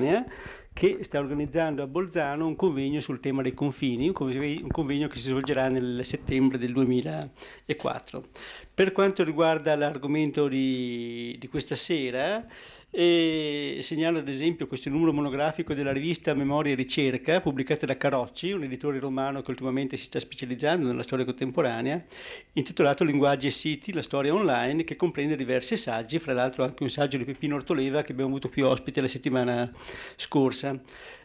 contemporanea, che sta organizzando a Bolzano un convegno sul tema dei confini, un convegno che si svolgerà nel settembre del 2004. Per quanto riguarda l'argomento di questa sera, segnalo ad esempio questo numero monografico della rivista Memoria e Ricerca, pubblicata da Carocci, un editore romano che ultimamente si sta specializzando nella storia contemporanea, intitolato Linguaggi e siti, la storia online, che comprende diversi saggi, fra l'altro anche un saggio di Peppino Ortoleva che abbiamo avuto più ospite la settimana scorsa.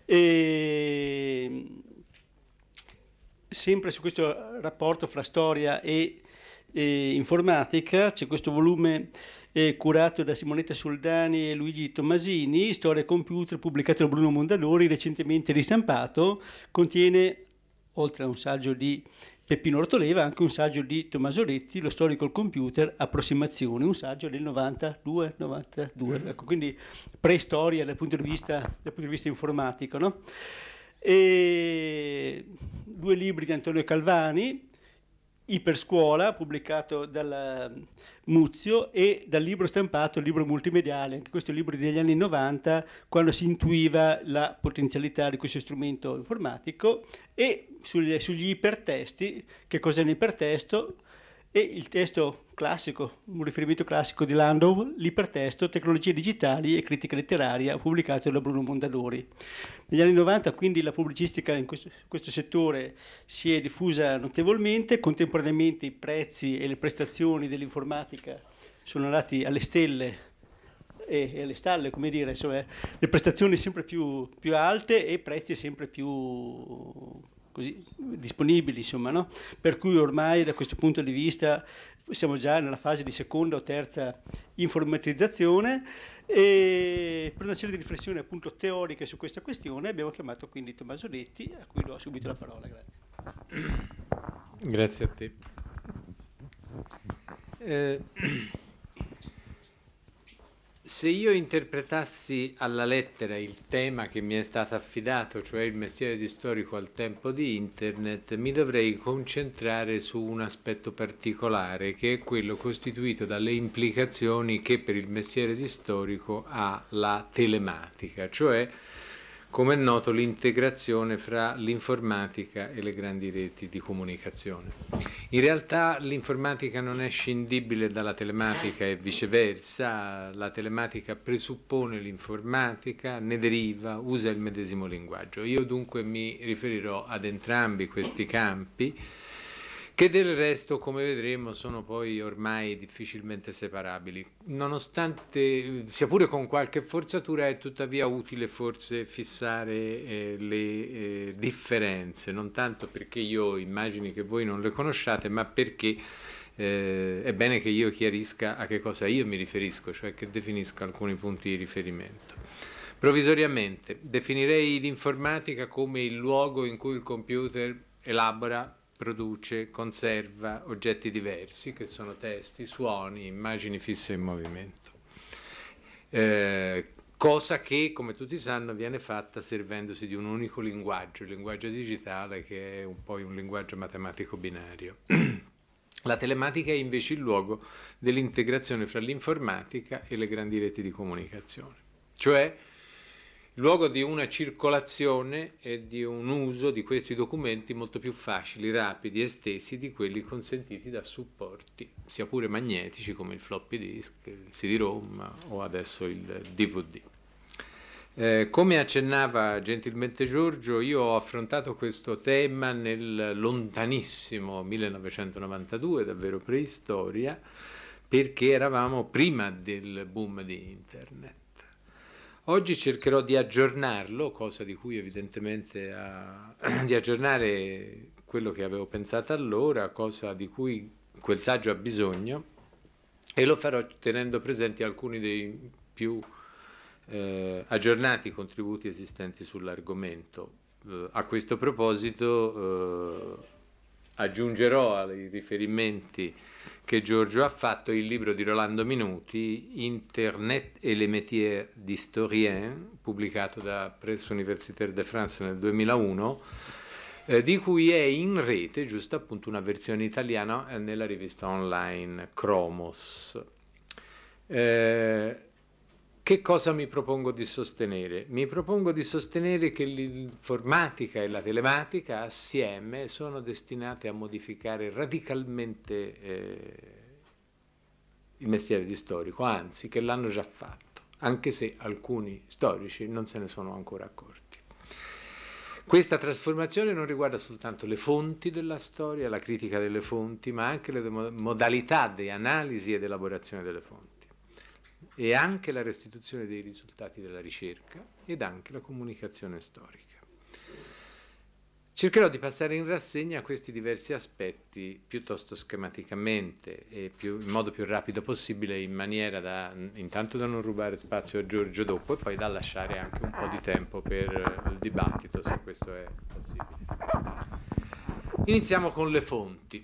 E sempre su questo rapporto fra storia e informatica c'è questo volume curato da Simonetta Soldani e Luigi Tommasini, Storia e Computer, pubblicato da Bruno Mondadori, recentemente ristampato, contiene, oltre a un saggio di Peppino Ortoleva, anche un saggio di Tommaso Retti, Lo storico al computer, approssimazioni, un saggio del 92, ecco, quindi preistoria dal punto di vista informatico, no? E 2 libri di Antonio Calvani, Iperscuola, pubblicato dal Muzio, e dal libro stampato, il libro multimediale, anche questo è il libro degli anni 90, quando si intuiva la potenzialità di questo strumento informatico, e sugli ipertesti, che cos'è un ipertesto, e il testo classico, un riferimento classico di Landau, l'ipertesto, tecnologie digitali e critica letteraria, pubblicato da Bruno Mondadori. Negli anni 90 quindi la pubblicistica in questo settore si è diffusa notevolmente, contemporaneamente i prezzi e le prestazioni dell'informatica sono andati alle stelle e alle stalle, come dire, insomma, le prestazioni sempre più alte e prezzi sempre più così disponibili, insomma, no? Per cui ormai da questo punto di vista siamo già nella fase di seconda o terza informatizzazione, e per una serie di riflessioni appunto teoriche su questa questione abbiamo chiamato quindi Tommaso Retti, a cui do subito la parola. Grazie. Grazie a te. Se io interpretassi alla lettera il tema che mi è stato affidato, cioè il mestiere di storico al tempo di Internet, mi dovrei concentrare su un aspetto particolare, che è quello costituito dalle implicazioni che per il mestiere di storico ha la telematica, cioè, come è noto, l'integrazione fra l'informatica e le grandi reti di comunicazione. In realtà l'informatica non è scindibile dalla telematica e viceversa, la telematica presuppone l'informatica, ne deriva, usa il medesimo linguaggio. Io dunque mi riferirò ad entrambi questi campi, che del resto, come vedremo, sono poi ormai difficilmente separabili. Nonostante, sia pure con qualche forzatura, è tuttavia utile forse fissare le differenze, non tanto perché io immagini che voi non le conosciate, ma perché è bene che io chiarisca a che cosa io mi riferisco, cioè che definisca alcuni punti di riferimento. Provvisoriamente definirei l'informatica come il luogo in cui il computer elabora, produce, conserva oggetti diversi, che sono testi, suoni, immagini fisse in movimento. Cosa che, come tutti sanno, viene fatta servendosi di un unico linguaggio, il linguaggio digitale, che è un po' un linguaggio matematico binario. La telematica è invece il luogo dell'integrazione fra l'informatica e le grandi reti di comunicazione, cioè il luogo di una circolazione e di un uso di questi documenti molto più facili, rapidi, estesi di quelli consentiti da supporti, sia pure magnetici come il floppy disk, il CD-ROM o adesso il DVD. Come accennava gentilmente Giorgio, io ho affrontato questo tema nel lontanissimo 1992, davvero preistoria, perché eravamo prima del boom di Internet. Oggi cercherò di aggiornarlo, cosa di cui evidentemente di aggiornare quello che avevo pensato allora, cosa di cui quel saggio ha bisogno, e lo farò tenendo presenti alcuni dei più aggiornati contributi esistenti sull'argomento. A questo proposito aggiungerò ai riferimenti che Giorgio ha fatto il libro di Rolando Minuti, Internet et les métiers d'historien, pubblicato da Presse Universitaire de France nel 2001, di cui è in rete, giusto appunto, una versione italiana nella rivista online Chromos. Che Che cosa mi propongo di sostenere? Mi propongo di sostenere che l'informatica e la telematica assieme sono destinate a modificare radicalmente il mestiere di storico, anzi che l'hanno già fatto, anche se alcuni storici non se ne sono ancora accorti. Questa trasformazione non riguarda soltanto le fonti della storia, la critica delle fonti, ma anche le modalità di analisi ed elaborazione delle fonti, e anche la restituzione dei risultati della ricerca ed anche la comunicazione storica. Cercherò di passare in rassegna questi diversi aspetti piuttosto schematicamente e in modo più rapido possibile, in maniera da intanto da non rubare spazio a Giorgio dopo e poi da lasciare anche un po' di tempo per il dibattito, se questo è possibile. Iniziamo con le fonti.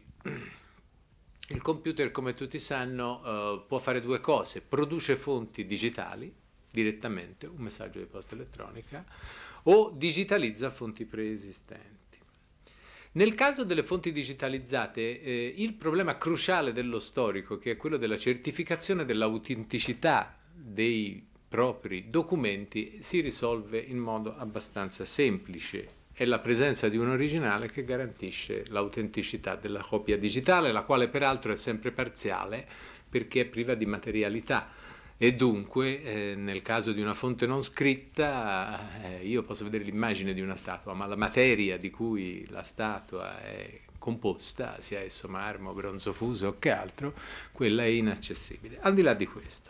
Il computer, come tutti sanno, può fare due cose: produce fonti digitali direttamente, un messaggio di posta elettronica, o digitalizza fonti preesistenti. Nel caso delle fonti digitalizzate, il problema cruciale dello storico, che è quello della certificazione dell'autenticità dei propri documenti, si risolve in modo abbastanza semplice. È la presenza di un originale che garantisce l'autenticità della copia digitale, la quale peraltro è sempre parziale perché è priva di materialità. E dunque, nel caso di una fonte non scritta, io posso vedere l'immagine di una statua, ma la materia di cui la statua è composta, sia esso marmo, bronzo fuso o che altro, quella è inaccessibile. Al di là di questo,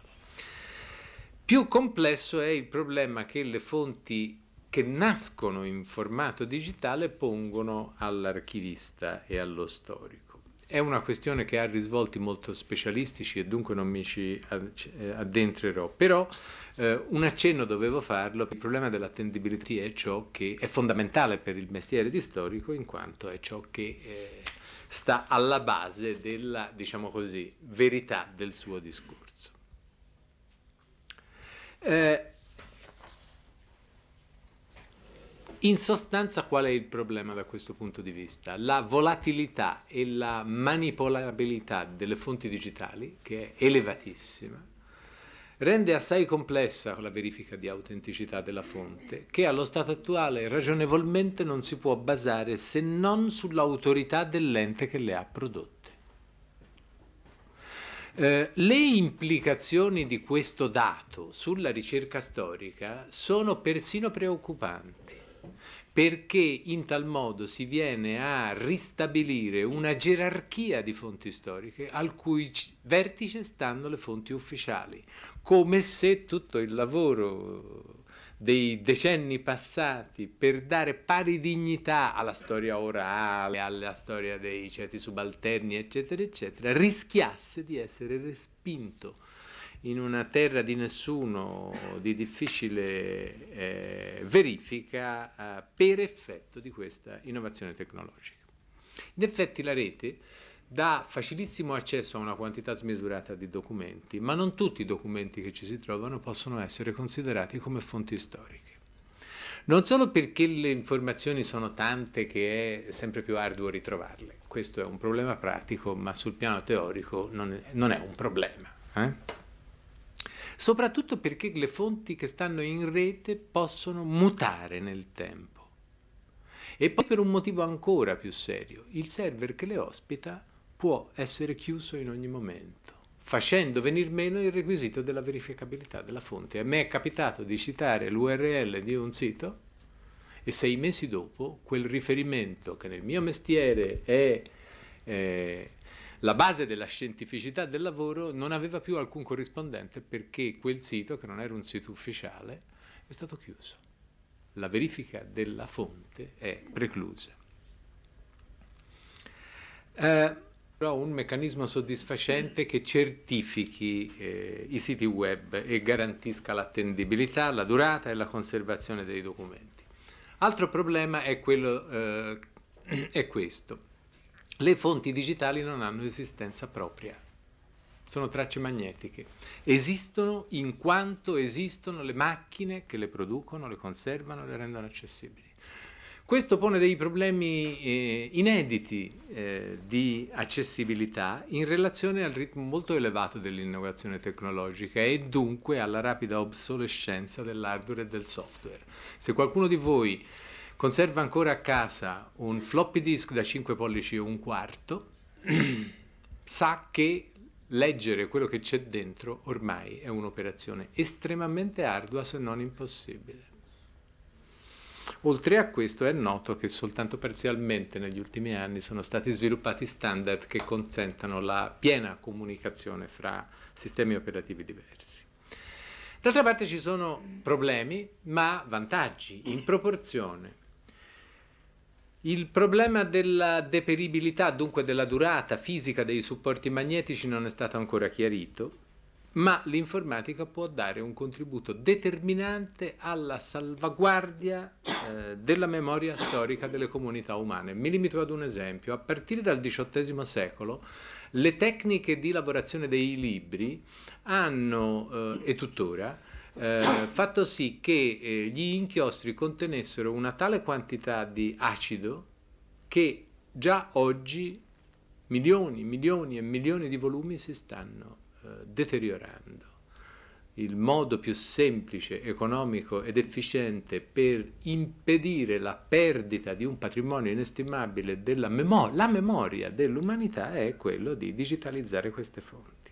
più complesso è il problema che le fonti che nascono in formato digitale pongono all'archivista e allo storico. È una questione che ha risvolti molto specialistici e dunque non mi ci addentrerò, però un accenno dovevo farlo. Il problema dell'attendibilità è ciò che è fondamentale per il mestiere di storico, in quanto è ciò che sta alla base della, diciamo così, verità del suo discorso. In sostanza, qual è il problema da questo punto di vista? La volatilità e la manipolabilità delle fonti digitali, che è elevatissima, rende assai complessa la verifica di autenticità della fonte, che allo stato attuale ragionevolmente non si può basare se non sull'autorità dell'ente che le ha prodotte. Le implicazioni di questo dato sulla ricerca storica sono persino preoccupanti, perché in tal modo si viene a ristabilire una gerarchia di fonti storiche al cui vertice stanno le fonti ufficiali, come se tutto il lavoro dei decenni passati per dare pari dignità alla storia orale, alla storia dei ceti subalterni, eccetera, eccetera, rischiasse di essere respinto in una terra di nessuno, di difficile verifica, per effetto di questa innovazione tecnologica. In effetti la rete dà facilissimo accesso a una quantità smisurata di documenti, ma non tutti i documenti che ci si trovano possono essere considerati come fonti storiche. Non solo perché le informazioni sono tante che è sempre più arduo ritrovarle, questo è un problema pratico, ma sul piano teorico non è un problema. Soprattutto perché le fonti che stanno in rete possono mutare nel tempo. E poi per un motivo ancora più serio: il server che le ospita può essere chiuso in ogni momento, facendo venir meno il requisito della verificabilità della fonte. A me è capitato di citare l'URL di un sito e 6 mesi dopo quel riferimento, che nel mio mestiere è la base della scientificità del lavoro, non aveva più alcun corrispondente, perché quel sito, che non era un sito ufficiale, è stato chiuso. La verifica della fonte è preclusa. Però un meccanismo soddisfacente che certifichi i siti web e garantisca l'attendibilità, la durata e la conservazione dei documenti. Altro problema è questo: le fonti digitali non hanno esistenza propria, sono tracce magnetiche, esistono in quanto esistono le macchine che le producono, le conservano, le rendono accessibili. Questo pone dei problemi inediti di accessibilità in relazione al ritmo molto elevato dell'innovazione tecnologica e dunque alla rapida obsolescenza dell'hardware e del software. Se qualcuno di voi conserva ancora a casa un floppy disk da 5 pollici e un quarto, sa che leggere quello che c'è dentro ormai è un'operazione estremamente ardua, se non impossibile. Oltre a questo è noto che soltanto parzialmente negli ultimi anni sono stati sviluppati standard che consentano la piena comunicazione fra sistemi operativi diversi. D'altra parte ci sono problemi, ma vantaggi in proporzione. Il problema della deperibilità, dunque della durata fisica dei supporti magnetici, non è stato ancora chiarito, ma l'informatica può dare un contributo determinante alla salvaguardia della memoria storica delle comunità umane. Mi limito ad un esempio. A partire dal XVIII secolo le tecniche di lavorazione dei libri hanno, e tuttora, fatto sì che gli inchiostri contenessero una tale quantità di acido che già oggi milioni e milioni di volumi si stanno deteriorando. Il modo più semplice, economico ed efficiente per impedire la perdita di un patrimonio inestimabile della la memoria dell'umanità è quello di digitalizzare queste fonti,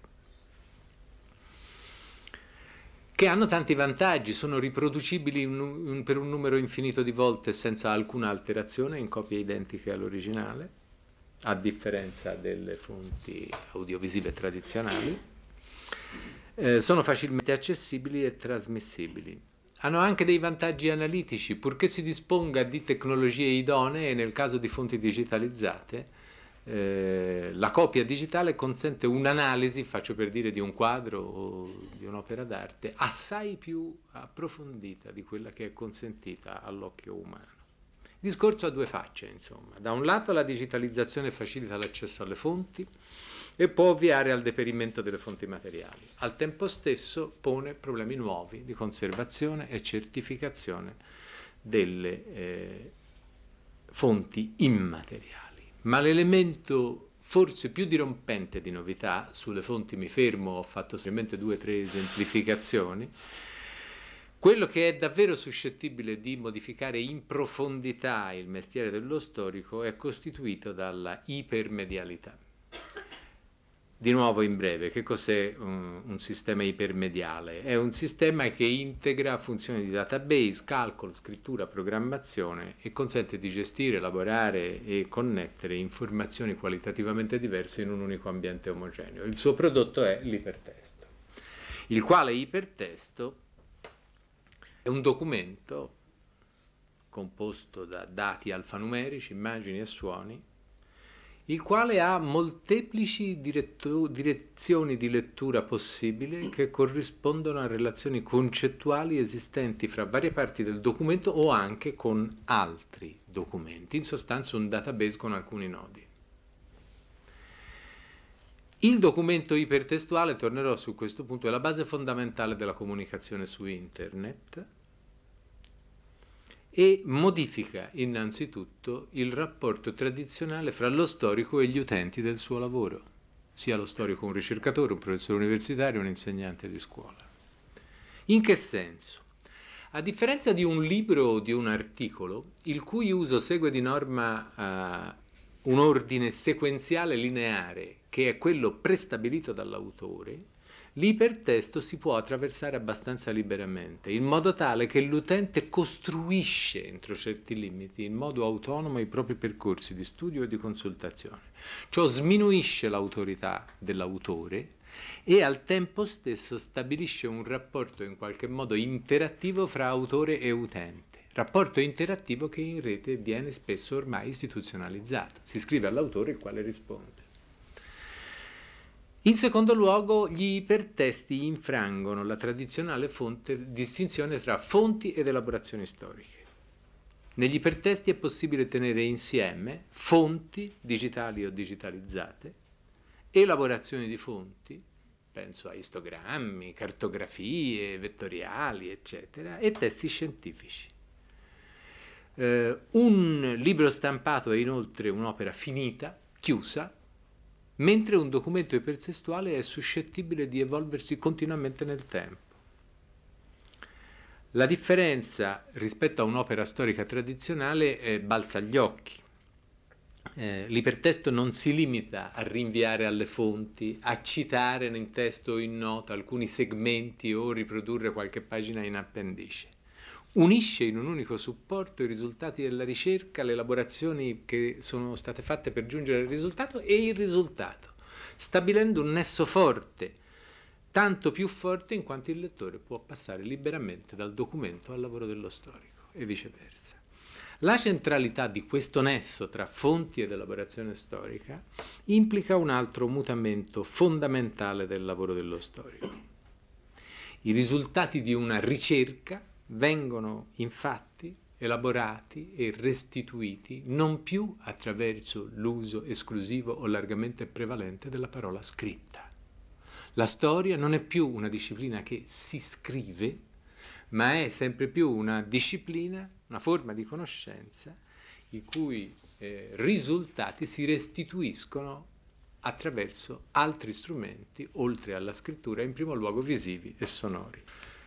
che hanno tanti vantaggi, sono riproducibili per un numero infinito di volte senza alcuna alterazione in copie identiche all'originale, a differenza delle fonti audiovisive tradizionali. Sono facilmente accessibili e trasmissibili. Hanno anche dei vantaggi analitici, purché si disponga di tecnologie idonee nel caso di fonti digitalizzate. La copia digitale consente un'analisi, faccio per dire, di un quadro o di un'opera d'arte assai più approfondita di quella che è consentita all'occhio umano. Il discorso ha due facce, insomma. Da un lato la digitalizzazione facilita l'accesso alle fonti e può ovviare al deperimento delle fonti materiali. Al tempo stesso pone problemi nuovi di conservazione e certificazione delle fonti immateriali. Ma l'elemento forse più dirompente di novità, sulle fonti mi fermo, ho fatto solamente 2 o 3 esemplificazioni, quello che è davvero suscettibile di modificare in profondità il mestiere dello storico è costituito dalla ipermedialità. Di nuovo in breve, che cos'è un sistema ipermediale? È un sistema che integra funzioni di database, calcolo, scrittura, programmazione e consente di gestire, elaborare e connettere informazioni qualitativamente diverse in un unico ambiente omogeneo. Il suo prodotto è l'ipertesto, il quale ipertesto è un documento composto da dati alfanumerici, immagini e suoni, il quale ha molteplici direzioni di lettura possibili che corrispondono a relazioni concettuali esistenti fra varie parti del documento o anche con altri documenti, in sostanza un database con alcuni nodi. Il documento ipertestuale, tornerò su questo punto, è la base fondamentale della comunicazione su internet e modifica innanzitutto il rapporto tradizionale fra lo storico e gli utenti del suo lavoro, sia lo storico un ricercatore, un professore universitario, un insegnante di scuola. In che senso? A differenza di un libro o di un articolo, il cui uso segue di norma un ordine sequenziale lineare, che è quello prestabilito dall'autore, l'ipertesto si può attraversare abbastanza liberamente, in modo tale che l'utente costruisce entro certi limiti in modo autonomo i propri percorsi di studio e di consultazione. Ciò sminuisce l'autorità dell'autore e al tempo stesso stabilisce un rapporto in qualche modo interattivo fra autore e utente. Rapporto interattivo che in rete viene spesso ormai istituzionalizzato. Si scrive all'autore il quale risponde. In secondo luogo, gli ipertesti infrangono la tradizionale distinzione tra fonti ed elaborazioni storiche. Negli ipertesti è possibile tenere insieme fonti digitali o digitalizzate, elaborazioni di fonti, penso a istogrammi, cartografie vettoriali, eccetera, e testi scientifici. Un libro stampato è inoltre un'opera finita, chiusa, mentre un documento ipertestuale è suscettibile di evolversi continuamente nel tempo. La differenza rispetto a un'opera storica tradizionale balza agli occhi. L'ipertesto non si limita a rinviare alle fonti, a citare in testo o in nota alcuni segmenti o riprodurre qualche pagina in appendice. Unisce in un unico supporto i risultati della ricerca, le elaborazioni che sono state fatte per giungere al risultato e il risultato, stabilendo un nesso forte, tanto più forte in quanto il lettore può passare liberamente dal documento al lavoro dello storico e viceversa. La centralità di questo nesso tra fonti ed elaborazione storica implica un altro mutamento fondamentale del lavoro dello storico. I risultati di una ricerca vengono infatti elaborati e restituiti non più attraverso l'uso esclusivo o largamente prevalente della parola scritta. La storia non è più una disciplina che si scrive, ma è sempre più una disciplina, una forma di conoscenza i cui risultati si restituiscono attraverso altri strumenti, oltre alla scrittura, in primo luogo visivi e sonori.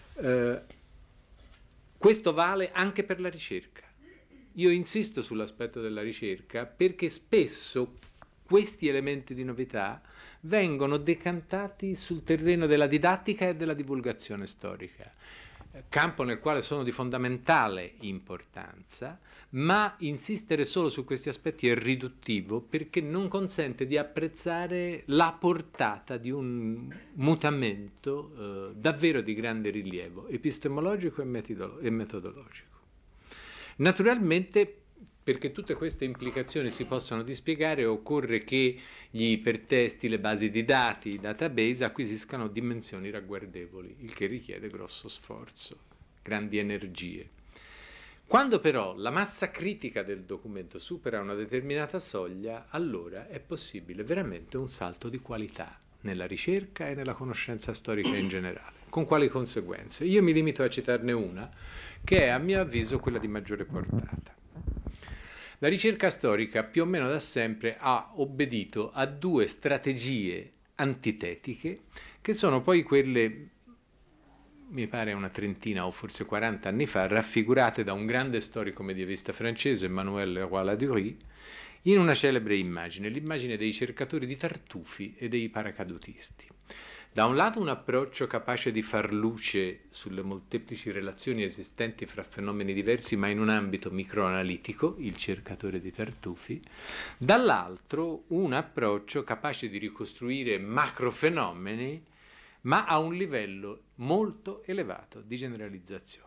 Questo vale anche per la ricerca. Io insisto sull'aspetto della ricerca perché spesso questi elementi di novità vengono decantati sul terreno della didattica e della divulgazione storica, campo nel quale sono di fondamentale importanza, ma insistere solo su questi aspetti è riduttivo perché non consente di apprezzare la portata di un mutamento davvero di grande rilievo epistemologico e metodologico. Naturalmente, perché tutte queste implicazioni si possano dispiegare, occorre che gli ipertesti, le basi di dati, i database acquisiscano dimensioni ragguardevoli, il che richiede grosso sforzo, grandi energie. Quando però la massa critica del documento supera una determinata soglia, allora è possibile veramente un salto di qualità nella ricerca e nella conoscenza storica in generale. Con quali conseguenze? Io mi limito a citarne una, che è a mio avviso quella di maggiore portata. La ricerca storica più o meno da sempre ha obbedito a due strategie antitetiche che sono poi quelle, mi pare una trentina o forse 40 anni fa, raffigurate da un grande storico medievista francese, Emmanuel Leroy-Ladurie, in una celebre immagine, l'immagine dei cercatori di tartufi e dei paracadutisti. Da un lato un approccio capace di far luce sulle molteplici relazioni esistenti fra fenomeni diversi ma in un ambito microanalitico, il cercatore di tartufi, dall'altro un approccio capace di ricostruire macrofenomeni ma a un livello molto elevato di generalizzazione.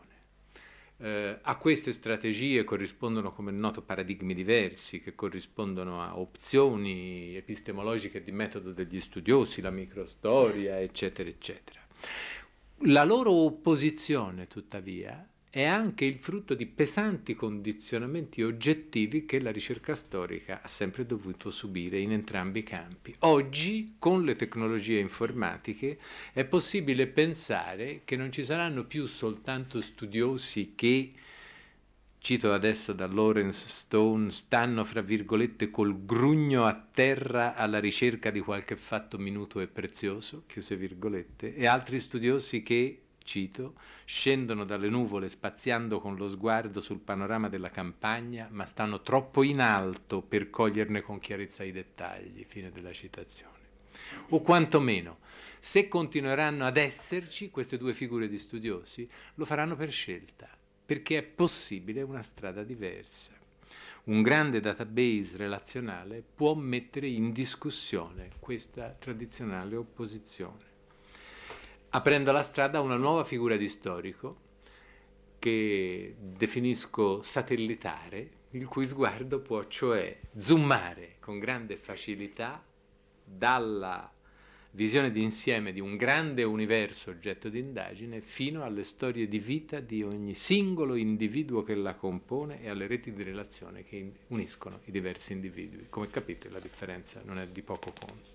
A queste strategie corrispondono, come è noto, paradigmi diversi che corrispondono a opzioni epistemologiche di metodo degli studiosi, la microstoria, eccetera, eccetera. La loro opposizione, tuttavia, è anche il frutto di pesanti condizionamenti oggettivi che la ricerca storica ha sempre dovuto subire in entrambi i campi. Oggi, con le tecnologie informatiche, è possibile pensare che non ci saranno più soltanto studiosi che, cito adesso da Lawrence Stone, stanno fra virgolette col grugno a terra alla ricerca di qualche fatto minuto e prezioso, chiuse virgolette, e altri studiosi che, cito, scendono dalle nuvole spaziando con lo sguardo sul panorama della campagna, ma stanno troppo in alto per coglierne con chiarezza i dettagli, fine della citazione. O quantomeno, se continueranno ad esserci queste due figure di studiosi, lo faranno per scelta, perché è possibile una strada diversa. Un grande database relazionale può mettere in discussione questa tradizionale opposizione, aprendo la strada a una nuova figura di storico che definisco satellitare, il cui sguardo può cioè zoomare con grande facilità dalla visione d'insieme di un grande universo oggetto di indagine fino alle storie di vita di ogni singolo individuo che la compone e alle reti di relazione che uniscono i diversi individui. Come capite, la differenza non è di poco conto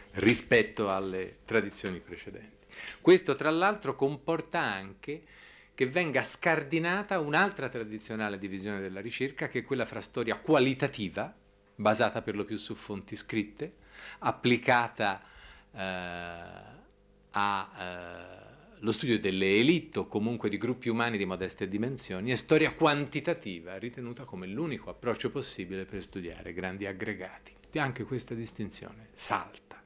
rispetto alle tradizioni precedenti. Questo, tra l'altro, comporta anche che venga scardinata un'altra tradizionale divisione della ricerca, che è quella fra storia qualitativa, basata per lo più su fonti scritte, applicata allo studio delle elite o comunque di gruppi umani di modeste dimensioni, e storia quantitativa, ritenuta come l'unico approccio possibile per studiare grandi aggregati. E anche questa distinzione salta.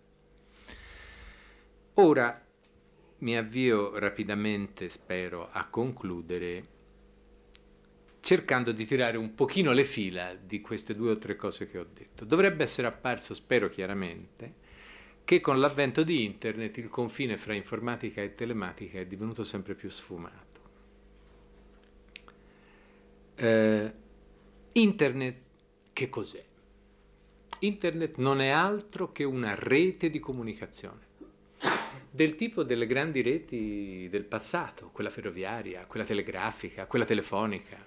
Ora mi avvio rapidamente, spero, a concludere, cercando di tirare un pochino le fila di queste 2 o 3 cose che ho detto. Dovrebbe essere apparso, spero chiaramente, che con l'avvento di Internet il confine fra informatica e telematica è divenuto sempre più sfumato. Internet che cos'è? Internet non è altro che una rete di comunicazione, del tipo delle grandi reti del passato, quella ferroviaria, quella telegrafica, quella telefonica.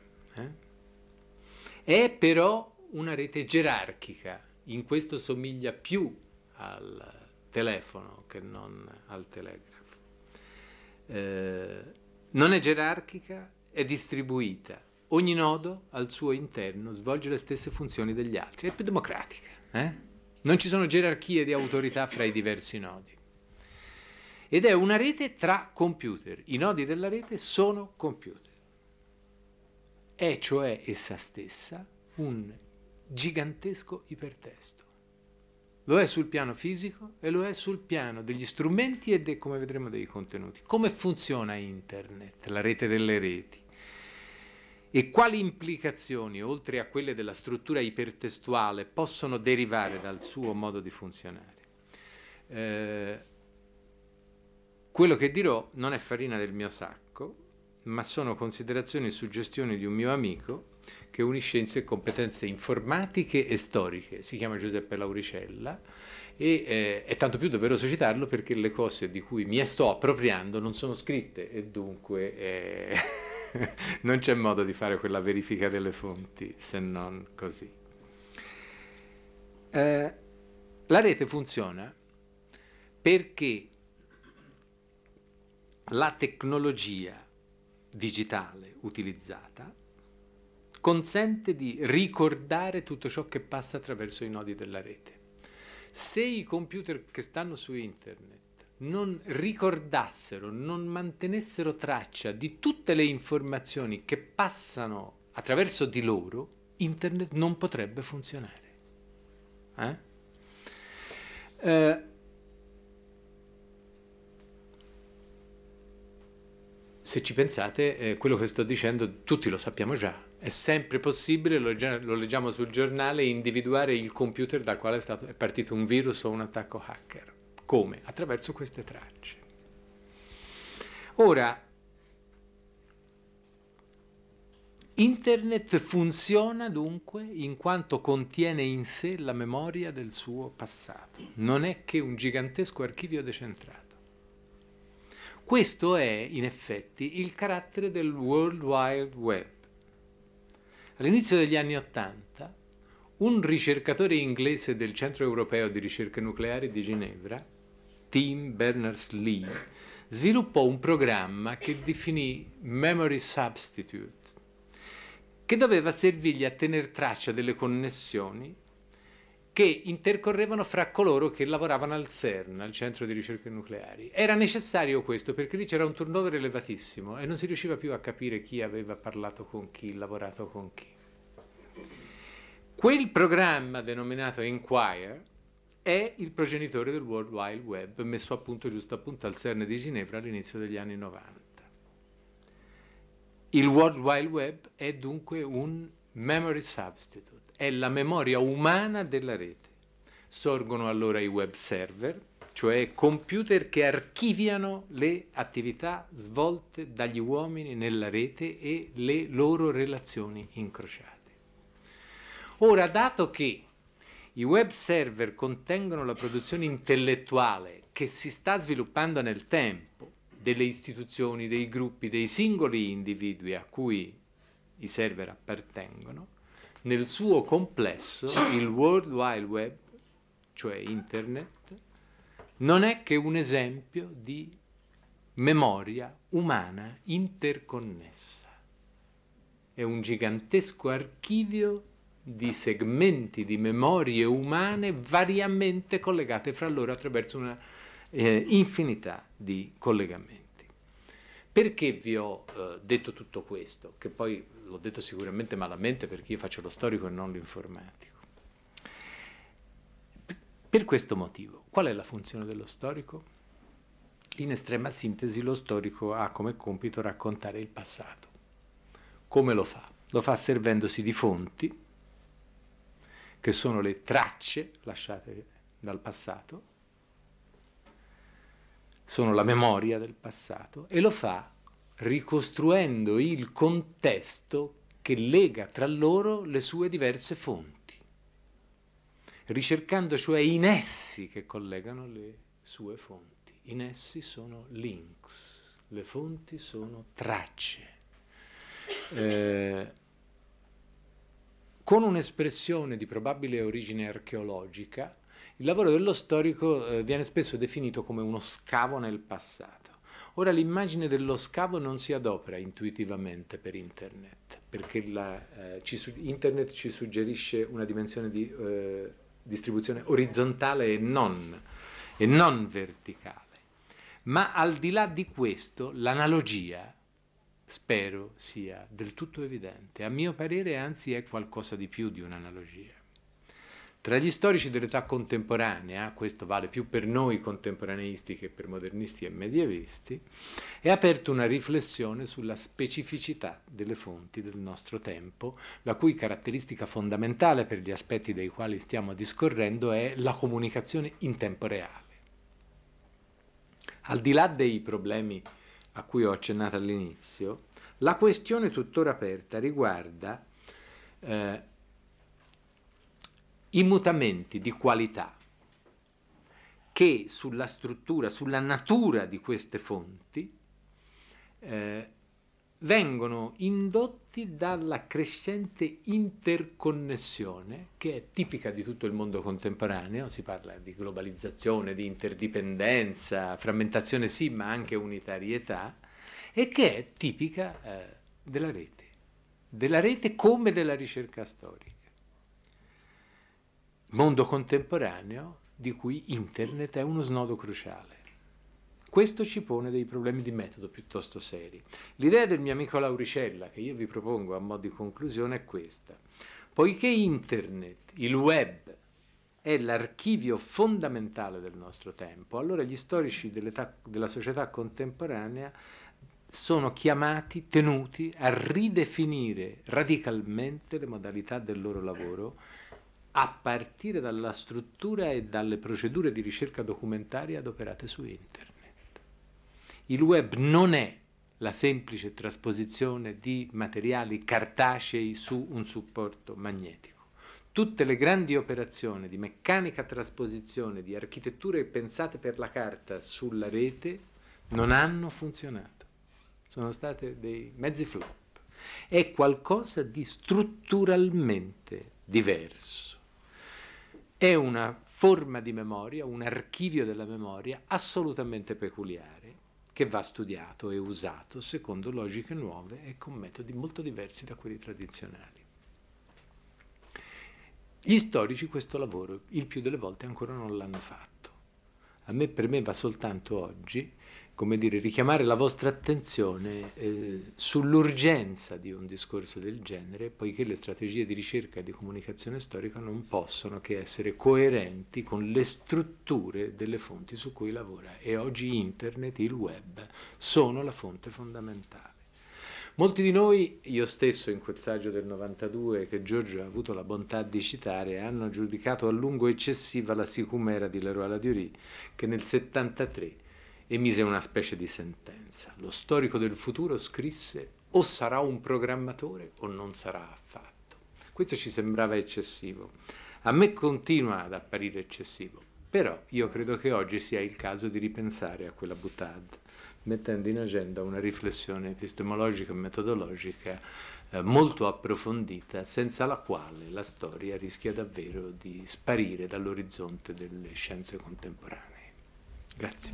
È però una rete gerarchica, in questo somiglia più al telefono che non al telegrafo. Non è gerarchica, è distribuita. Ogni nodo al suo interno svolge le stesse funzioni degli altri, è più democratica. Non ci sono gerarchie di autorità fra i diversi nodi. Ed è una rete tra computer. I nodi della rete sono computer. È cioè essa stessa un gigantesco ipertesto. Lo è sul piano fisico e lo è sul piano degli strumenti e, come vedremo, dei contenuti. Come funziona Internet, la rete delle reti? E quali implicazioni, oltre a quelle della struttura ipertestuale, possono derivare dal suo modo di funzionare? Quello che dirò non è farina del mio sacco, ma sono considerazioni e suggestioni di un mio amico che unisce in sé competenze informatiche e storiche. Si chiama Giuseppe Lauricella e è tanto più doveroso citarlo perché le cose di cui mi sto appropriando non sono scritte e dunque non c'è modo di fare quella verifica delle fonti se non così. La rete funziona perché la tecnologia digitale utilizzata consente di ricordare tutto ciò che passa attraverso i nodi della rete. Se i computer che stanno su internet non ricordassero, non mantenessero traccia di tutte le informazioni che passano attraverso di loro, internet non potrebbe funzionare. Se ci pensate, quello che sto dicendo tutti lo sappiamo già. È sempre possibile, lo leggiamo sul giornale, individuare il computer dal quale è partito un virus o un attacco hacker. Come? Attraverso queste tracce. Ora, Internet funziona dunque in quanto contiene in sé la memoria del suo passato. Non è che un gigantesco archivio decentrato. Questo è, in effetti, il carattere del World Wide Web. All'inizio degli anni '80, un ricercatore inglese del Centro Europeo di Ricerche Nucleari di Ginevra, Tim Berners-Lee, sviluppò un programma che definì Memory Substitute, che doveva servirgli a tener traccia delle connessioni che intercorrevano fra coloro che lavoravano al CERN, al Centro di Ricerche Nucleari. Era necessario questo perché lì c'era un turnover elevatissimo e non si riusciva più a capire chi aveva parlato con chi, lavorato con chi. Quel programma denominato Enquire è il progenitore del World Wide Web, messo a punto giusto appunto al CERN di Ginevra all'inizio degli anni '90. Il World Wide Web è dunque un memory substitute. È la memoria umana della rete. Sorgono allora i web server, cioè computer che archiviano le attività svolte dagli uomini nella rete e le loro relazioni incrociate. Ora, dato che i web server contengono la produzione intellettuale che si sta sviluppando nel tempo, delle istituzioni, dei gruppi, dei singoli individui a cui i server appartengono, nel suo complesso il World Wide Web, cioè Internet, non è che un esempio di memoria umana interconnessa. È un gigantesco archivio di segmenti di memorie umane variamente collegate fra loro attraverso una infinità di collegamenti. Perché vi ho detto tutto questo? Che poi l'ho detto sicuramente malamente perché io faccio lo storico e non l'informatico. Per questo motivo, qual è la funzione dello storico? In estrema sintesi, lo storico ha come compito raccontare il passato. Come lo fa? Lo fa servendosi di fonti, che sono le tracce lasciate dal passato, sono la memoria del passato, e lo fa ricostruendo il contesto che lega tra loro le sue diverse fonti, ricercando cioè i nessi che collegano le sue fonti. I nessi sono links, le fonti sono tracce. Con un'espressione di probabile origine archeologica, il lavoro dello storico viene spesso definito come uno scavo nel passato. Ora, l'immagine dello scavo non si adopera intuitivamente per internet, perché internet ci suggerisce una dimensione di distribuzione orizzontale e non verticale. Ma al di là di questo, l'analogia spero sia del tutto evidente. A mio parere, anzi, è qualcosa di più di un'analogia. Tra gli storici dell'età contemporanea, questo vale più per noi contemporaneisti che per modernisti e medievisti, è aperta una riflessione sulla specificità delle fonti del nostro tempo, la cui caratteristica fondamentale per gli aspetti dei quali stiamo discorrendo è la comunicazione in tempo reale. Al di là dei problemi a cui ho accennato all'inizio, la questione tuttora aperta riguarda i mutamenti di qualità che sulla struttura, sulla natura di queste fonti vengono indotti dalla crescente interconnessione che è tipica di tutto il mondo contemporaneo. Si parla di globalizzazione, di interdipendenza, frammentazione sì, ma anche unitarietà, e che è tipica della rete come della ricerca storica. Mondo contemporaneo di cui internet è uno snodo cruciale. Questo ci pone dei problemi di metodo piuttosto seri. L'idea del mio amico Lauricella, che io vi propongo a mo' di conclusione, è questa. Poiché internet, il web, è l'archivio fondamentale del nostro tempo, allora gli storici della società contemporanea sono chiamati, tenuti a ridefinire radicalmente le modalità del loro lavoro a partire dalla struttura e dalle procedure di ricerca documentaria adoperate su internet. Il web non è la semplice trasposizione di materiali cartacei su un supporto magnetico. Tutte le grandi operazioni di meccanica trasposizione, di architetture pensate per la carta sulla rete non hanno funzionato. Sono state dei mezzi flop. È qualcosa di strutturalmente diverso. È una forma di memoria, un archivio della memoria assolutamente peculiare, che va studiato e usato secondo logiche nuove e con metodi molto diversi da quelli tradizionali. Gli storici questo lavoro il più delle volte ancora non l'hanno fatto. Per me va soltanto oggi, come dire, richiamare la vostra attenzione sull'urgenza di un discorso del genere, poiché le strategie di ricerca e di comunicazione storica non possono che essere coerenti con le strutture delle fonti su cui lavora. E oggi internet, il web, sono la fonte fondamentale. Molti di noi, io stesso in quel saggio del 92 che Giorgio ha avuto la bontà di citare, hanno giudicato a lungo eccessiva la sicumera di Leroy-Ladurie, che nel 73 emise una specie di sentenza. Lo storico del futuro scrisse: o sarà un programmatore o non sarà affatto. Questo ci sembrava eccessivo. A me continua ad apparire eccessivo, però io credo che oggi sia il caso di ripensare a quella boutade, mettendo in agenda una riflessione epistemologica e metodologica molto approfondita, senza la quale la storia rischia davvero di sparire dall'orizzonte delle scienze contemporanee. Grazie.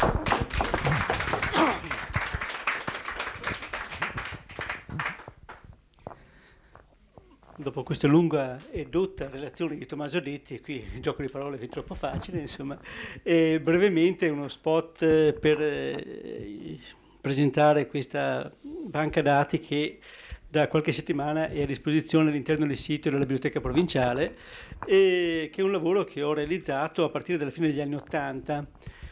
Dopo questa lunga e dotta relazione di Tommaso Detti, qui il gioco di parole è troppo facile, insomma, brevemente uno spot per presentare questa banca dati che da qualche settimana è a disposizione all'interno del sito della biblioteca provinciale, che è un lavoro che ho realizzato a partire dalla fine degli anni '80.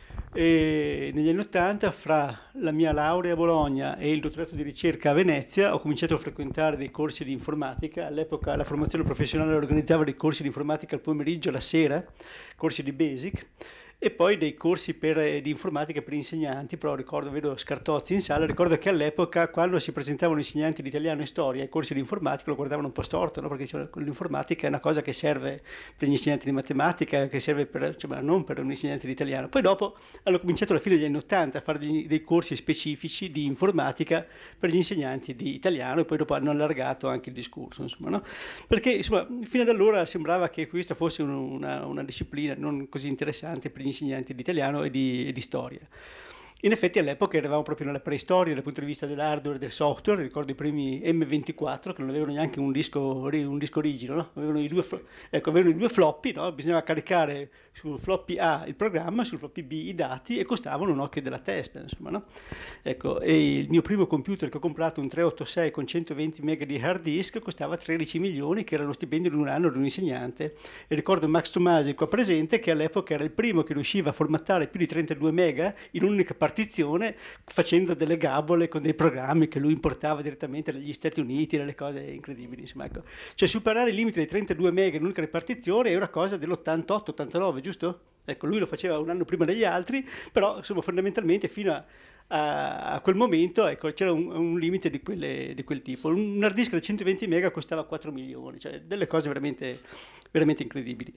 Negli anni '80, fra la mia laurea a Bologna e il dottorato di ricerca a Venezia, ho cominciato a frequentare dei corsi di informatica. All'epoca la formazione professionale organizzava dei corsi di informatica al pomeriggio, la sera, corsi di basic, e poi dei corsi di informatica per insegnanti. Però ricordo, vedo Scartozzi in sala, ricordo che all'epoca, quando si presentavano insegnanti di italiano e storia ai corsi di informatica, lo guardavano un po' storto, no? Perché l'informatica è una cosa che serve per gli insegnanti di matematica, che serve non per un insegnante di italiano. Poi dopo hanno cominciato alla fine degli anni '80 a fare dei corsi specifici di informatica per gli insegnanti di italiano, e poi dopo hanno allargato anche il discorso, insomma, no? Perché insomma, fino ad allora sembrava che questa fosse una disciplina non così interessante per gli insegnanti di italiano e di storia. In effetti all'epoca eravamo proprio nella preistoria dal punto di vista dell'hardware e del software. Ricordo i primi M24 che non avevano neanche un disco rigido, no? Avevano avevano i due floppy, no? Bisognava caricare sul floppy A il programma, sul floppy B i dati, e costavano un occhio della testa, insomma, no? Ecco, e il mio primo computer che ho comprato, un 386 con 120 mega di hard disk, costava 13 milioni, che era lo stipendio di un anno di un insegnante. E ricordo Max Tomasi qua presente, che all'epoca era il primo che riusciva a formattare più di 32 mega in un'unica partizione, facendo delle gabole con dei programmi che lui importava direttamente dagli Stati Uniti, delle cose incredibili, insomma, ecco. Cioè superare il limite dei 32 mega in un'unica ripartizione è una cosa dell'88-89, giusto? Ecco, lui lo faceva un anno prima degli altri, però insomma fondamentalmente fino a quel momento, ecco, c'era un limite di quel tipo. Un hard disk da 120 mega costava 4 milioni, cioè delle cose veramente, veramente incredibili.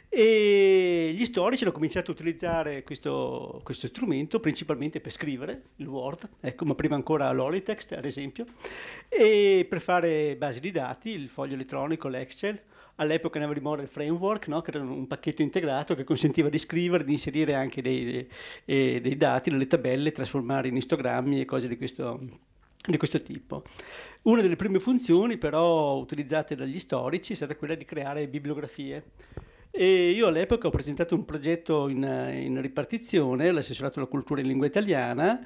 E gli storici hanno cominciato a utilizzare questo strumento principalmente per scrivere il Word, ecco, ma prima ancora l'Olitext ad esempio, e per fare basi di dati, il foglio elettronico, l'Excel. All'epoca andava di moda il framework, no? Che era un pacchetto integrato che consentiva di scrivere, di inserire anche dei dati nelle tabelle, trasformare in istogrammi e cose di questo tipo. Una delle prime funzioni però utilizzate dagli storici è stata quella di creare bibliografie. E io all'epoca ho presentato un progetto in ripartizione all'assessorato alla cultura in lingua italiana,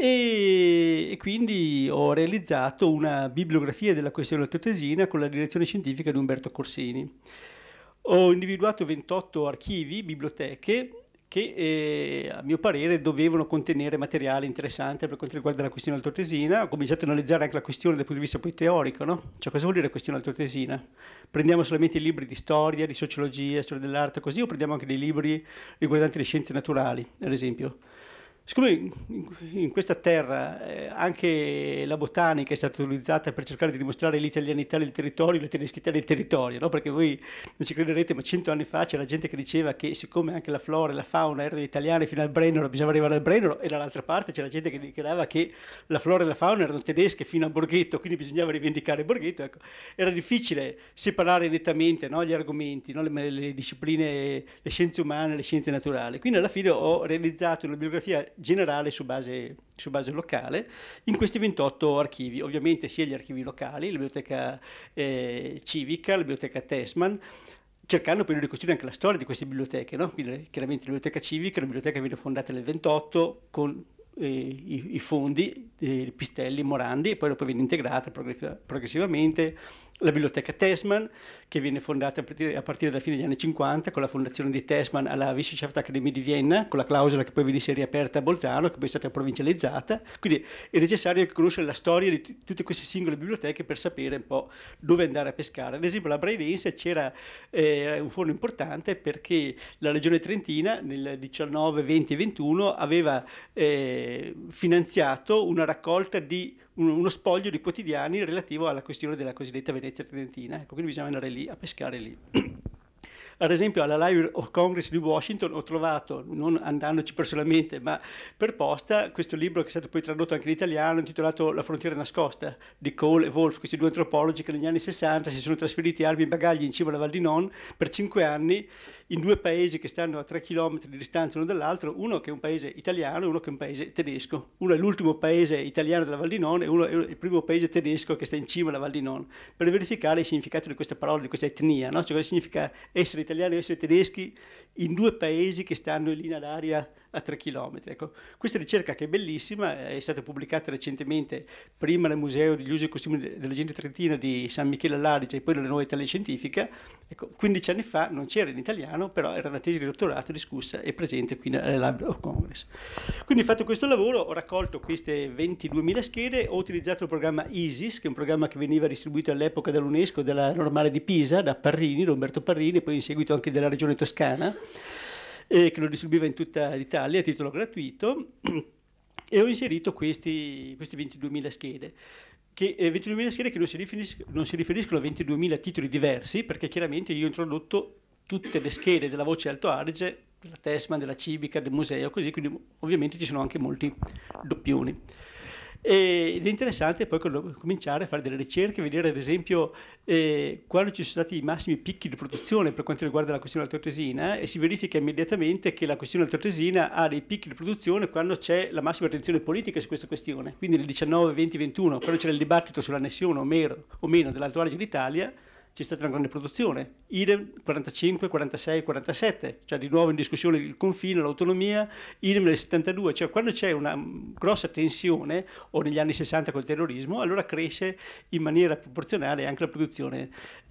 e quindi ho realizzato una bibliografia della questione altoatesina con la direzione scientifica di Umberto Corsini. Ho individuato 28 archivi, biblioteche, che a mio parere dovevano contenere materiale interessante per quanto riguarda la questione altoatesina. Ho cominciato a analizzare anche la questione dal punto di vista poi teorico, no? Cioè, cosa vuol dire questione altoatesina? Prendiamo solamente i libri di storia, di sociologia, storia dell'arte, così, o prendiamo anche dei libri riguardanti le scienze naturali, ad esempio? Siccome in questa terra anche la botanica è stata utilizzata per cercare di dimostrare l'italianità del territorio, la tedeschità del territorio, no? Perché voi non ci crederete, ma 100 anni fa c'era gente che diceva che siccome anche la flora e la fauna erano italiane fino al Brennero, bisognava arrivare al Brennero, e dall'altra parte c'era gente che dichiarava che la flora e la fauna erano tedesche fino a Borghetto, quindi bisognava rivendicare Borghetto. Ecco. Era difficile separare nettamente, no, gli argomenti, no, le discipline, le scienze umane, le scienze naturali. Quindi alla fine ho realizzato una bibliografia generale su base locale in questi 28 archivi, ovviamente sia gli archivi locali, la biblioteca civica, la biblioteca Tessman, cercando poi di ricostruire anche la storia di queste biblioteche, no? Quindi chiaramente la biblioteca civica, la biblioteca viene fondata nel 28 con i fondi, Pistelli, Morandi, e poi dopo viene integrata progressivamente la biblioteca Tessman, che viene fondata a partire dalla fine degli anni 50 con la fondazione di Tessman alla Wissenschaftsakademie di Vienna, con la clausola che poi venisse riaperta a Bolzano, che poi è stata provincializzata. Quindi è necessario conoscere la storia di tutte queste singole biblioteche per sapere un po' dove andare a pescare. Ad esempio la Brainense c'era un fondo importante perché la Regione Trentina nel 19, 20 e 21 aveva finanziato una raccolta di uno spoglio di quotidiani relativo alla questione della cosiddetta Venezia Tridentina. Ecco, quindi bisogna andare lì a pescare lì. Ad esempio alla Library of Congress di Washington ho trovato, non andandoci personalmente, ma per posta, questo libro che è stato poi tradotto anche in italiano, intitolato La frontiera nascosta, di Cole e Wolf, questi due antropologi che negli anni 60 si sono trasferiti armi e bagagli in cima alla Val di Non per 5 anni in due paesi che stanno a 3 chilometri di distanza l'uno dall'altro, uno che è un paese italiano e uno che è un paese tedesco. Uno è l'ultimo paese italiano della Val di Non e uno è il primo paese tedesco che sta in cima alla Val di Non, per verificare il significato di queste parole, di questa etnia, no? Cioè cosa significa essere italiani e essere tedeschi in due paesi che stanno in linea d'aria a 3 chilometri. Ecco, questa ricerca, che è bellissima, è stata pubblicata recentemente prima nel Museo degli usi e costumi della gente trentina di San Michele all'Adige e poi nella Nuova Italia Scientifica. Ecco, 15 anni fa non c'era in italiano, però era una tesi di dottorato discussa e presente qui al Library of Congress. Quindi, fatto questo lavoro, ho raccolto queste 22.000 schede, ho utilizzato il programma ISIS, che è un programma che veniva distribuito all'epoca dall'UNESCO, della Normale di Pisa, da Parrini, da Umberto Parrini, e poi in seguito anche della regione Toscana, che lo distribuiva in tutta l'Italia a titolo gratuito, e ho inserito queste 22.000 schede. 22.000 schede che non si riferiscono a 22.000 titoli diversi, perché chiaramente io ho introdotto tutte le schede della Voce Alto Adige, della Tesman, della Civica, del museo, così, quindi ovviamente ci sono anche molti doppioni. Ed è interessante poi cominciare a fare delle ricerche, vedere ad esempio quando ci sono stati i massimi picchi di produzione per quanto riguarda la questione altoatesina, e si verifica immediatamente che la questione altoatesina ha dei picchi di produzione quando c'è la massima attenzione politica su questa questione. Quindi nel 19, 20, 21, quando c'era il dibattito sull'annessione o meno dell'Alto Adige d'Italia, c'è stata una grande produzione, idem 45, 46, 47, cioè di nuovo in discussione il confine, l'autonomia, idem nel 72, cioè quando c'è una grossa tensione, o negli anni 60 col terrorismo, allora cresce in maniera proporzionale anche la produzione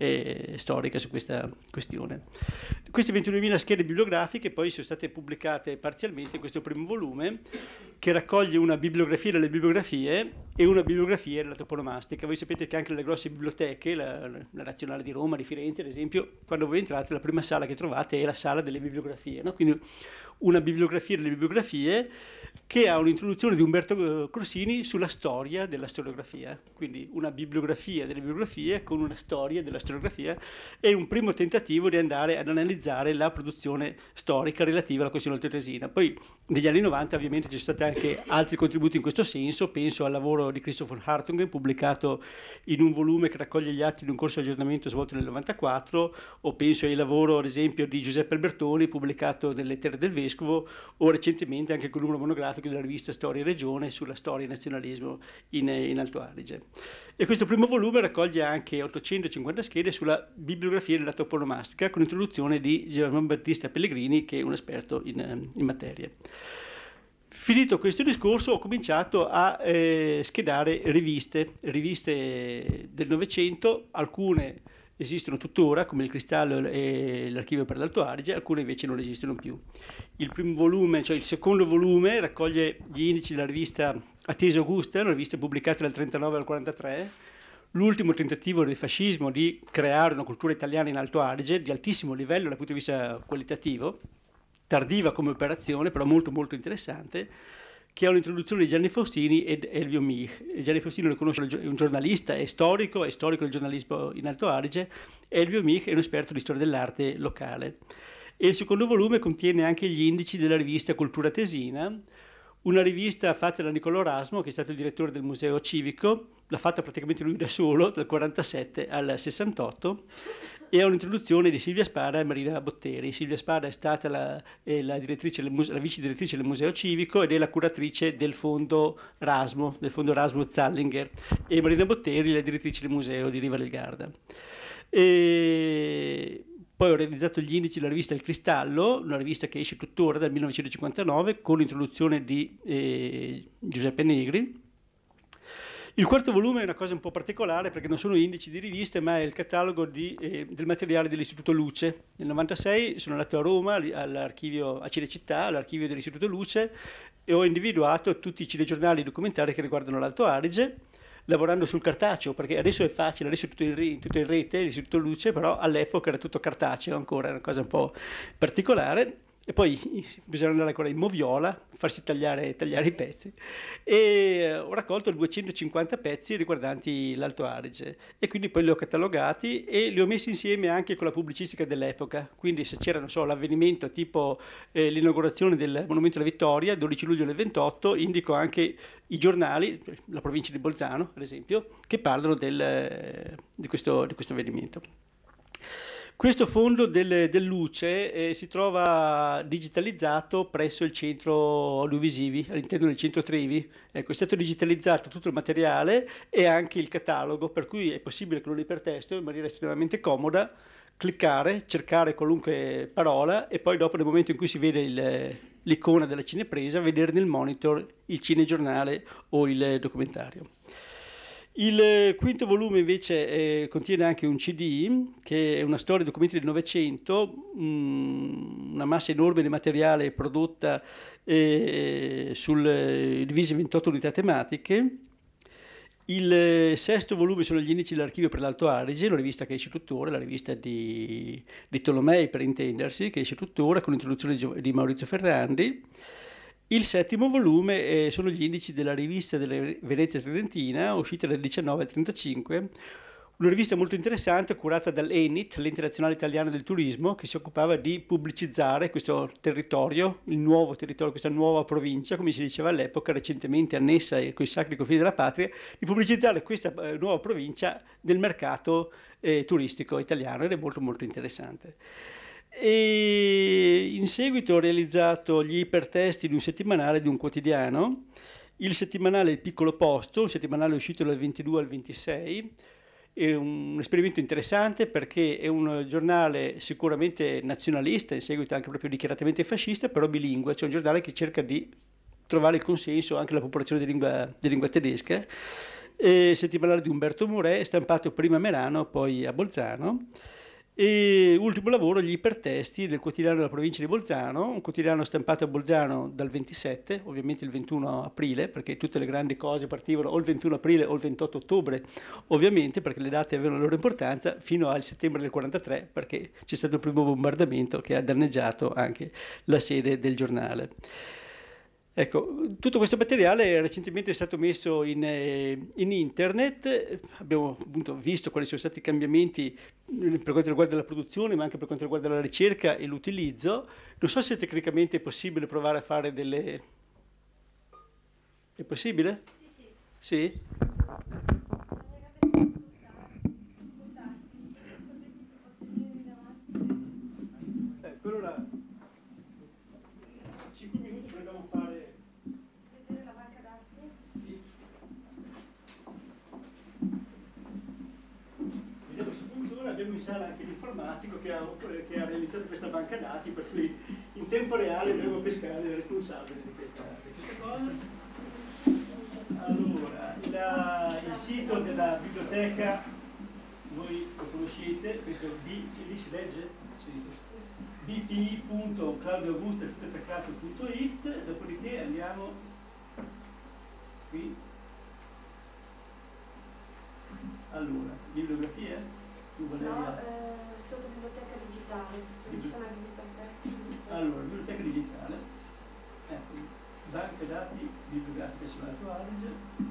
storica su questa questione. Queste 22.000 schede bibliografiche poi sono state pubblicate parzialmente in questo primo volume, che raccoglie una bibliografia delle bibliografie e una bibliografia della toponomastica. Voi sapete che anche nelle grosse biblioteche, la Nazionale di Roma, di Firenze ad esempio, quando voi entrate la prima sala che trovate è la sala delle bibliografie, no? Quindi una bibliografia delle bibliografie che ha un'introduzione di Umberto Corsini sulla storia della storiografia, quindi una bibliografia delle bibliografie con una storia della storiografia, e un primo tentativo di andare ad analizzare la produzione storica relativa alla questione altoatesina. Poi negli anni 90 ovviamente ci sono stati anche altri contributi in questo senso, penso al lavoro di Christopher Hartungen pubblicato in un volume che raccoglie gli atti di un corso di aggiornamento svolto nel 94, o penso al lavoro ad esempio di Giuseppe Albertoni pubblicato nelle Terre del Vescovo, o recentemente anche con un numero monografico della rivista Storia e Regione sulla storia e nazionalismo in Alto Adige. E questo primo volume raccoglie anche 850 schede sulla bibliografia della toponomastica, con l'introduzione di Giovanni Battista Pellegrini, che è un esperto in materia. Finito questo discorso, ho cominciato a schedare riviste del Novecento. Alcune esistono tuttora, come il Cristallo e l'Archivio per l'Alto Adige, alcune invece non esistono più. Il primo volume, cioè il secondo volume, raccoglie gli indici della rivista Atesi Augusta, una rivista pubblicata dal 39 al 43, l'ultimo tentativo del fascismo di creare una cultura italiana in Alto Adige, di altissimo livello dal punto di vista qualitativo, tardiva come operazione, però molto molto interessante, che ha un'introduzione di Gianni Faustini ed Elvio Mich. Gianni Faustini lo conosce, è un giornalista, è storico del giornalismo in Alto Adige. Elvio Mich è un esperto di storia dell'arte locale. E il secondo volume contiene anche gli indici della rivista Cultura Tesina, una rivista fatta da Niccolò Rasmo, che è stato il direttore del Museo Civico, l'ha fatta praticamente lui da solo, dal 47 al 68, e ha un'introduzione di Silvia Spada e Marina Botteri. Silvia Spada è stata la vice direttrice del Museo Civico ed è la curatrice del fondo Rasmo Zallinger, e Marina Botteri la direttrice del Museo di Riva del Garda. Poi ho realizzato gli indici della rivista Il Cristallo, una rivista che esce tuttora dal 1959 con l'introduzione di Giuseppe Negri. Il quarto volume è una cosa un po' particolare perché non sono indici di riviste, ma è il catalogo del materiale dell'Istituto Luce. Nel 96 sono andato a Roma all'archivio a Cinecittà, all'archivio dell'Istituto Luce, e ho individuato tutti i cinegiornali documentari che riguardano l'Alto Adige, lavorando sul cartaceo, perché adesso è facile, adesso è tutto in rete, l'Istituto Luce, però all'epoca era tutto cartaceo ancora, era una cosa un po' particolare. E poi bisogna andare ancora in moviola, farsi tagliare i pezzi. E ho raccolto 250 pezzi riguardanti l'Alto Adige, e quindi poi li ho catalogati e li ho messi insieme anche con la pubblicistica dell'epoca. Quindi se c'era, non so, l'avvenimento tipo l'inaugurazione del Monumento alla Vittoria, 12 luglio del 28, indico anche i giornali, la provincia di Bolzano ad esempio, che parlano di questo avvenimento. Questo fondo del Luce si trova digitalizzato presso il centro audiovisivi, all'interno del centro Trevi. Ecco, è stato digitalizzato tutto il materiale e anche il catalogo, per cui è possibile con un ipertesto in maniera estremamente comoda cliccare, cercare qualunque parola e poi dopo nel momento in cui si vede l'icona della cinepresa, vedere nel monitor il cinegiornale o il documentario. Il quinto volume invece contiene anche un CD che è una storia e documenti del Novecento, una massa enorme di materiale prodotta divisa in 28 unità tematiche. Il sesto volume sono gli indici dell'archivio per l'Alto Adige, una rivista che esce tuttora, la rivista di Tolomei per intendersi, che esce tuttora con l'introduzione di Maurizio Ferrandi. Il settimo volume sono gli indici della rivista della Venezia Tridentina, uscita nel 1935, una rivista molto interessante curata dall'ENIT, l'Ente Nazionale Italiano del Turismo, che si occupava di pubblicizzare questo territorio, il nuovo territorio, questa nuova provincia, come si diceva all'epoca, recentemente annessa con i sacri confini della patria, di pubblicizzare questa nuova provincia nel mercato turistico italiano ed è molto molto interessante. E in seguito ho realizzato gli ipertesti di un settimanale e di un quotidiano, il settimanale Il Piccolo Posto, un settimanale uscito dal 22 al 26, è un esperimento interessante perché è un giornale sicuramente nazionalista, in seguito anche proprio dichiaratamente fascista, però bilingue, cioè un giornale che cerca di trovare il consenso anche alla popolazione di lingua tedesca. Settimanale di Umberto Murè, stampato prima a Merano, poi a Bolzano. E ultimo lavoro, gli ipertesti del quotidiano della provincia di Bolzano, un quotidiano stampato a Bolzano dal 27, ovviamente il 21 aprile, perché tutte le grandi cose partivano o il 21 aprile o il 28 ottobre, ovviamente perché le date avevano la loro importanza, fino al settembre del 43, perché c'è stato il primo bombardamento che ha danneggiato anche la sede del giornale. Ecco, tutto questo materiale recentemente è stato messo in internet, abbiamo appunto visto quali sono stati i cambiamenti per quanto riguarda la produzione, ma anche per quanto riguarda la ricerca e l'utilizzo. Non so se tecnicamente è possibile provare a fare delle... È possibile? Sì? Per ora 5 minuti dobbiamo fare... Vedere la banca dati? Sì. Vediamo se funziona, abbiamo in sala anche l'informatico che ha realizzato questa banca dati, per cui in tempo reale dovremo pescare il responsabile di questa cosa. Allora, il sito della biblioteca, voi lo conoscete, questo lì si legge? Sì. bpi.claudioaugusto.it, dopodiché andiamo qui. Allora, bibliografie? Tu volevi... No, sotto biblioteca digitale, tradizionale biblioteca. Allora, biblioteca digitale, ecco, banca dati bibliografica sull'Alto Adige,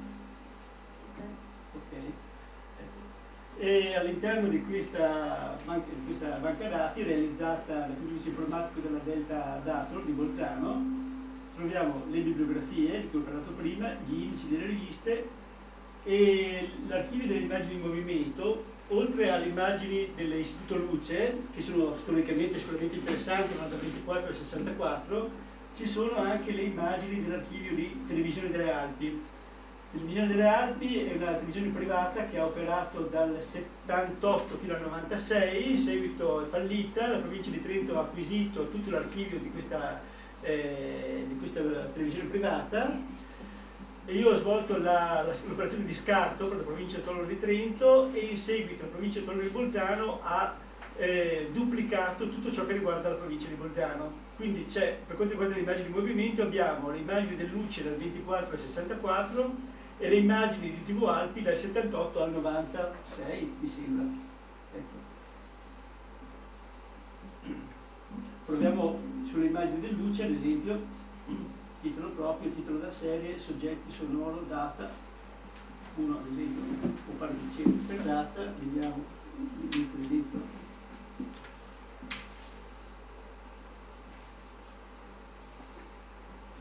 ok. Ecco. E all'interno di questa banca dati realizzata dal punto di vista informatico della Delta Dator di Bolzano, troviamo le bibliografie di cui ho parlato prima, gli indici delle riviste e l'archivio delle immagini in movimento, oltre alle immagini dell'Istituto Luce, che sono storicamente sicuramente interessanti, vanno dal 24 al 64, ci sono anche le immagini dell'archivio di Televisione delle Alpi. Televisione delle Alpi è una televisione privata che ha operato dal 78 fino al 96, in seguito è fallita, la provincia di Trento ha acquisito tutto l'archivio di questa televisione privata e io ho svolto l'operazione di scarto per la provincia autonoma di Trento e in seguito la provincia autonoma di Bolzano ha duplicato tutto ciò che riguarda la provincia di Bolzano. Quindi c'è, per quanto riguarda le immagini di movimento, abbiamo le immagini del Luce dal 24 al 64 e le immagini di TV Alpi dal 78 al 96, mi sembra. Ecco. Proviamo sulle immagini del Luce, ad esempio, titolo proprio, titolo della serie, soggetti, sonoro, data. Uno, ad esempio, può fare il ricerca per data, vediamo dentro.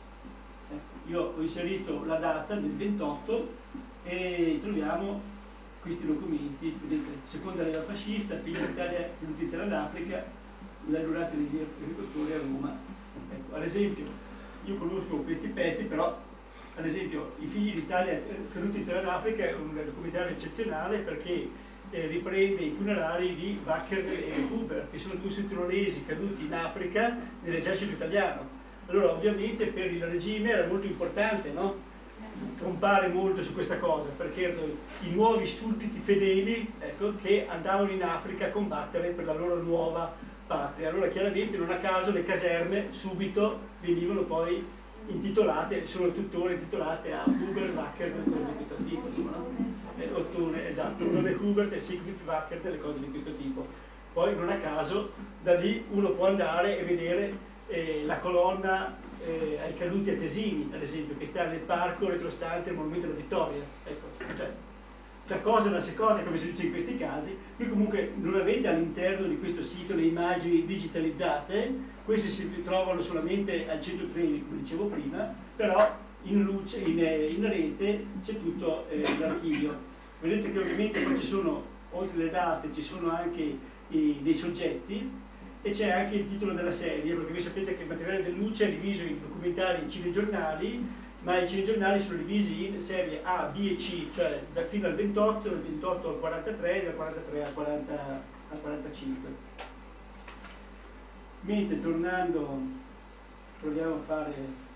Io ho inserito la data del 28 e troviamo questi documenti, vedete, seconda leva fascista, figlia d'Italia, venuta in terra d'Africa, la giurata degli agricoltori a Roma. Ecco, ad esempio, io conosco questi pezzi, però ad esempio i figli d'Italia caduti in terra d'Africa è un documentario eccezionale perché riprende i funerali di Wacker e Huber, che sono due sudtirolesi caduti in Africa nell'esercito italiano. Allora ovviamente per il regime era molto importante, no? Compare molto su questa cosa, perché erano i nuovi sudditi fedeli, ecco, che andavano in Africa a combattere per la loro nuova patria. Allora chiaramente non a caso le caserme subito venivano poi intitolate, sono tuttora intitolate a Huber, Wacker, cose di questo tipo, no? Ottone, esatto, Ottone Hubert e Sigrid Wacker, delle cose di questo tipo. Poi non a caso da lì uno può andare e vedere la colonna ai caduti a Tesini, ad esempio, che sta nel parco retrostante il Monumento della Vittoria. Ecco, cioè, da cosa nasce cosa, come si dice in questi casi. Qui comunque non avete all'interno di questo sito le immagini digitalizzate, queste si trovano solamente al 113, come dicevo prima, però in luce, in rete c'è tutto l'archivio. Vedete che ovviamente poi ci sono, oltre le date, ci sono anche dei soggetti, e c'è anche il titolo della serie, perché voi sapete che il materiale del Luce è diviso in documentari e cinegiornali, ma i cinegiornali sono divisi in serie A, B e C, cioè fino al 28, dal 28 al 43, dal 43 al 45. Mentre tornando, proviamo a fare